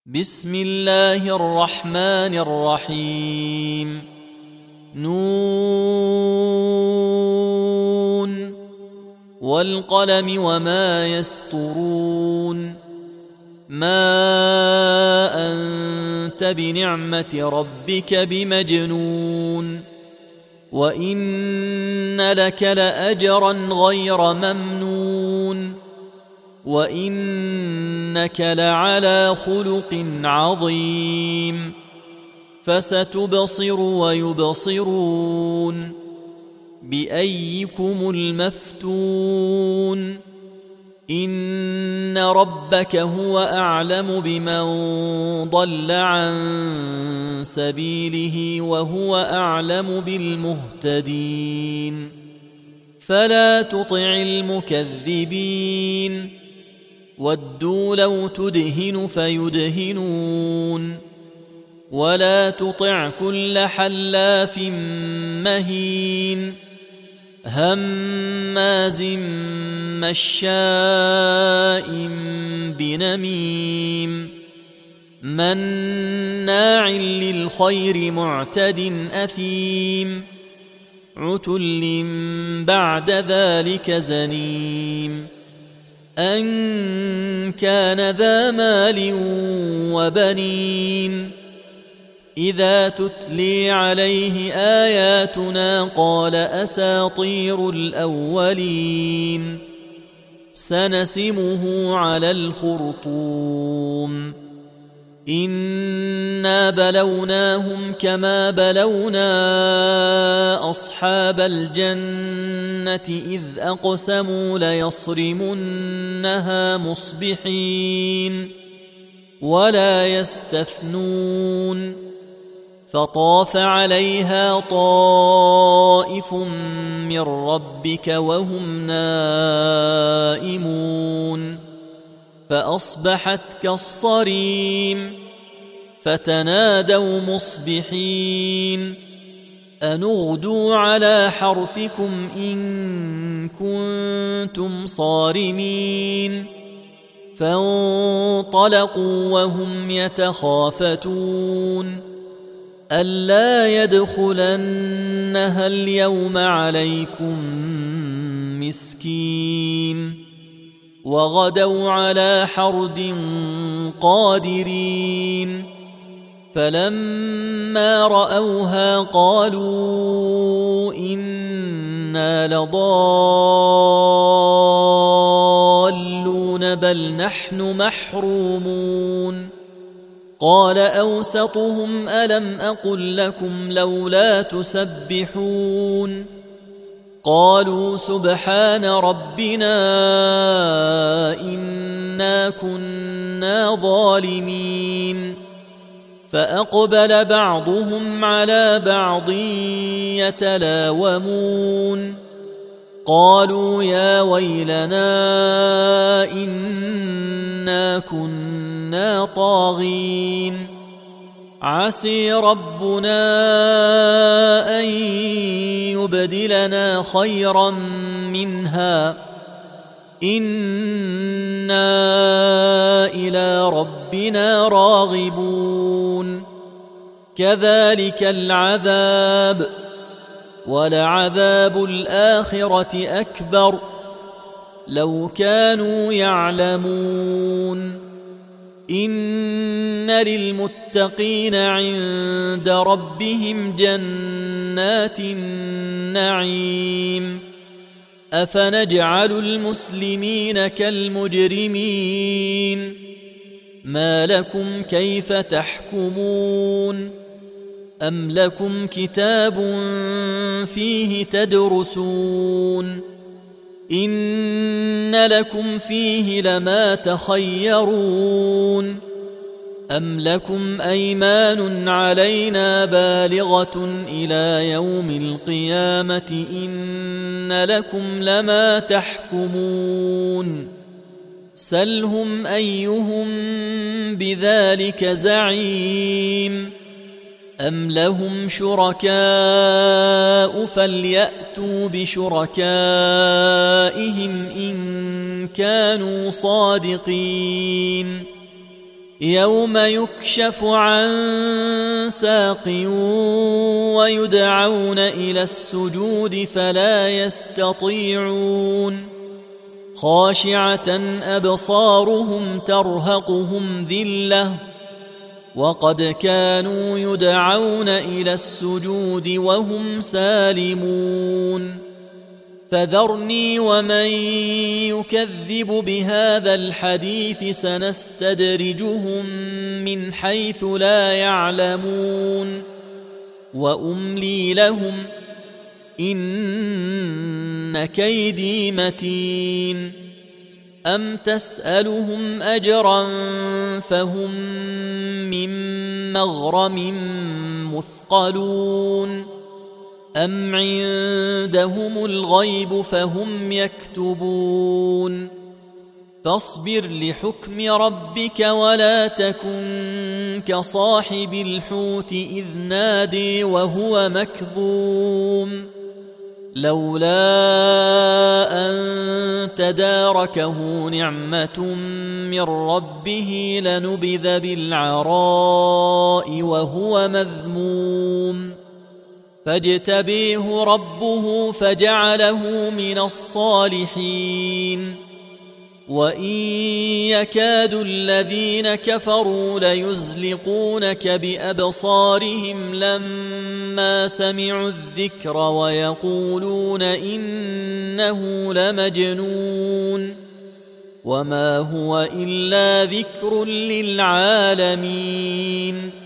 بسم الله الرحمن الرحيم نون والقلم وما يسطرون ما أنت بنعمة ربك بمجنون وإن لك لأجرا غير ممنون وإنك لعلى خلق عظيم فستبصر ويبصرون بأيكم المفتون إن ربك هو أعلم بمن ضل عن سبيله وهو أعلم بالمهتدين فلا تطع المكذبين ودوا لو تدهن فيدهنون ولا تطع كل حلاف مهين هماز مشاء بنميم مناع للخير معتد أثيم عتل بعد ذلك زنيم أن كان ذا مال وبنين إذا تتلي عليه آياتنا قال أساطير الأولين سنسمه على الخرطوم إنا بلوناهم كما بلونا أصحاب الجنة إذ أقسموا ليصرمنها مصبحين ولا يستثنون فطاف عليها طائف من ربك وهم نائمون فأصبحت كالصريم فتنادوا مصبحين أن اغدوا على حرثكم إن كنتم صارمين فانطلقوا وهم يتخافتون ألا يدخلنها اليوم عليكم مسكين وغدوا على حرد قادرين فلما رأوها قالوا إنا لضالون بل نحن محرومون قال أوسطهم ألم أقل لكم لولا تسبحون قالوا سبحان ربنا إنا كنا ظالمين فأقبل بعضهم على بعض يتلاومون قالوا يا ويلنا إنا كنا طاغين عسي ربنا أن يبدلنا خيرا منها إنا إلى ربنا راغبون كذلك العذاب ولعذاب الآخرة أكبر لو كانوا يعلمون إن للمتقين عند ربهم جنات النعيم أفنجعل المسلمين كالمجرمين ما لكم كيف تحكمون أم لكم كتاب فيه تدرسون إن لكم فيه لما تخيرون أم لكم أيمان علينا بالغة إلى يوم القيامة إن لكم لما تحكمون سلهم أيهم بذلك زعيم أم لهم شركاء فليأتوا بشركائهم إن كانوا صادقين يوم يكشف عن ساق ويدعون إلى السجود فلا يستطيعون خاشعة أبصارهم ترهقهم ذلة وقد كانوا يدعون إلى السجود وهم سالمون فذرني ومن يكذب بهذا الحديث سنستدرجهم من حيث لا يعلمون وأملي لهم إن كيدي متين أم تسألهم أجرا فهم من مغرم مثقلون أم عندهم الغيب فهم يكتبون فاصبر لحكم ربك ولا تكن كصاحب الحوت إذ نادي وهو مكظوم لولا أن تداركه نعمة من ربه لنبذ بالعراء وهو مذموم فاجتبيه ربه فجعله من الصالحين وإن يكاد الذين كفروا ليزلقونك بأبصارهم لما سمعوا الذكر ويقولون إنه لمجنون وما هو إلا ذكر للعالمين